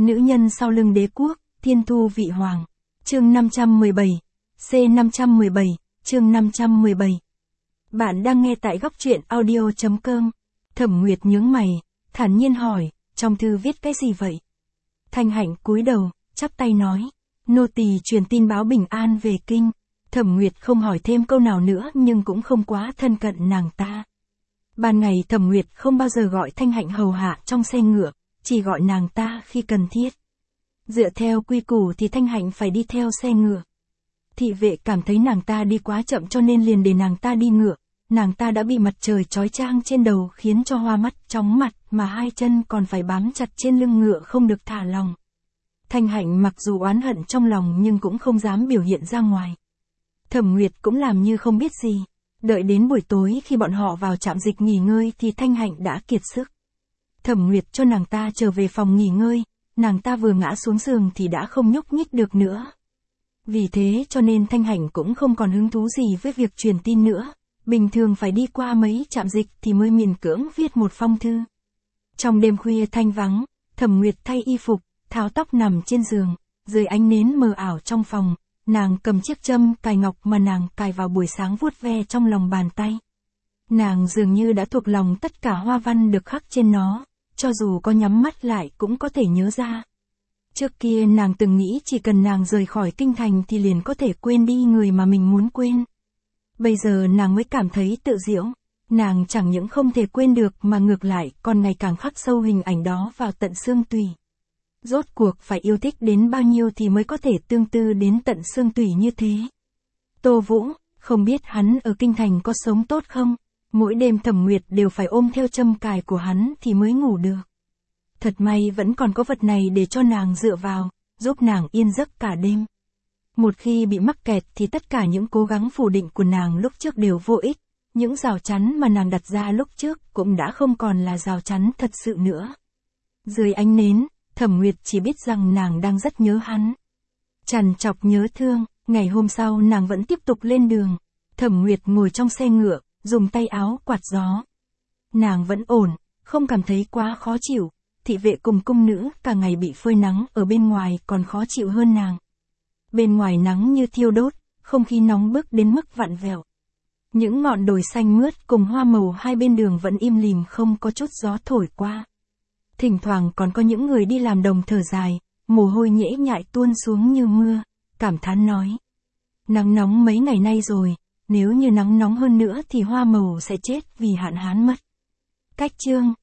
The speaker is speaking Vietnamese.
Nữ nhân sau lưng đế quốc, thiên thu vị hoàng. Chương 517. C517, chương 517. Bạn đang nghe tại góc truyện audio.com. Thẩm Nguyệt nhướng mày, thản nhiên hỏi, trong thư viết cái gì vậy? Thanh Hạnh cúi đầu, chắp tay nói, nô tỳ truyền tin báo bình an về kinh. Thẩm Nguyệt không hỏi thêm câu nào nữa nhưng cũng không quá thân cận nàng ta. Ban ngày Thẩm Nguyệt không bao giờ gọi Thanh Hạnh hầu hạ trong xe ngựa, chỉ gọi nàng ta khi cần thiết. Dựa theo quy củ thì Thanh Hạnh phải đi theo xe ngựa. Thị vệ cảm thấy nàng ta đi quá chậm cho nên liền để nàng ta đi ngựa. Nàng ta đã bị mặt trời chói chang trên đầu khiến cho hoa mắt chóng mặt mà hai chân còn phải bám chặt trên lưng ngựa không được thả lòng. Thanh Hạnh mặc dù oán hận trong lòng nhưng cũng không dám biểu hiện ra ngoài. Thẩm Nguyệt cũng làm như không biết gì. Đợi đến buổi tối khi bọn họ vào trạm dịch nghỉ ngơi thì Thanh Hạnh đã kiệt sức. Thẩm Nguyệt cho nàng ta trở về phòng nghỉ ngơi, nàng ta vừa ngã xuống giường thì đã không nhúc nhích được nữa. Vì thế cho nên Thanh Hạnh cũng không còn hứng thú gì với việc truyền tin nữa, bình thường phải đi qua mấy trạm dịch thì mới miễn cưỡng viết một phong thư. Trong đêm khuya thanh vắng, Thẩm Nguyệt thay y phục, tháo tóc nằm trên giường, dưới ánh nến mờ ảo trong phòng, nàng cầm chiếc châm cài ngọc mà nàng cài vào buổi sáng vuốt ve trong lòng bàn tay. Nàng dường như đã thuộc lòng tất cả hoa văn được khắc trên nó, cho dù có nhắm mắt lại cũng có thể nhớ ra. Trước kia nàng từng nghĩ chỉ cần nàng rời khỏi kinh thành thì liền có thể quên đi người mà mình muốn quên. Bây giờ nàng mới cảm thấy tự diễu, nàng chẳng những không thể quên được mà ngược lại còn ngày càng khắc sâu hình ảnh đó vào tận xương tủy. Rốt cuộc phải yêu thích đến bao nhiêu thì mới có thể tương tư đến tận xương tủy như thế. Tô Vũ, không biết hắn ở kinh thành có sống tốt không? Mỗi đêm Thẩm Nguyệt đều phải ôm theo châm cài của hắn thì mới ngủ được. Thật may vẫn còn có vật này để cho nàng dựa vào, giúp nàng yên giấc cả đêm. Một khi bị mắc kẹt thì tất cả những cố gắng phủ định của nàng lúc trước đều vô ích, những rào chắn mà nàng đặt ra lúc trước cũng đã không còn là rào chắn thật sự nữa. Dưới ánh nến, Thẩm Nguyệt chỉ biết rằng nàng đang rất nhớ hắn. Trằn trọc nhớ thương, ngày hôm sau nàng vẫn tiếp tục lên đường. Thẩm Nguyệt ngồi trong xe ngựa, dùng tay áo quạt gió. Nàng vẫn ổn, không cảm thấy quá khó chịu. Thị vệ cùng cung nữ cả ngày bị phơi nắng ở bên ngoài còn khó chịu hơn nàng. Bên ngoài nắng như thiêu đốt, không khí nóng bức đến mức vặn vẹo. Những ngọn đồi xanh mướt cùng hoa màu hai bên đường vẫn im lìm không có chút gió thổi qua. Thỉnh thoảng còn có những người đi làm đồng thở dài, mồ hôi nhễ nhại tuôn xuống như mưa, cảm thán nói. Nắng nóng mấy ngày nay rồi, nếu như nắng nóng hơn nữa thì hoa màu sẽ chết vì hạn hán mất. Cách chương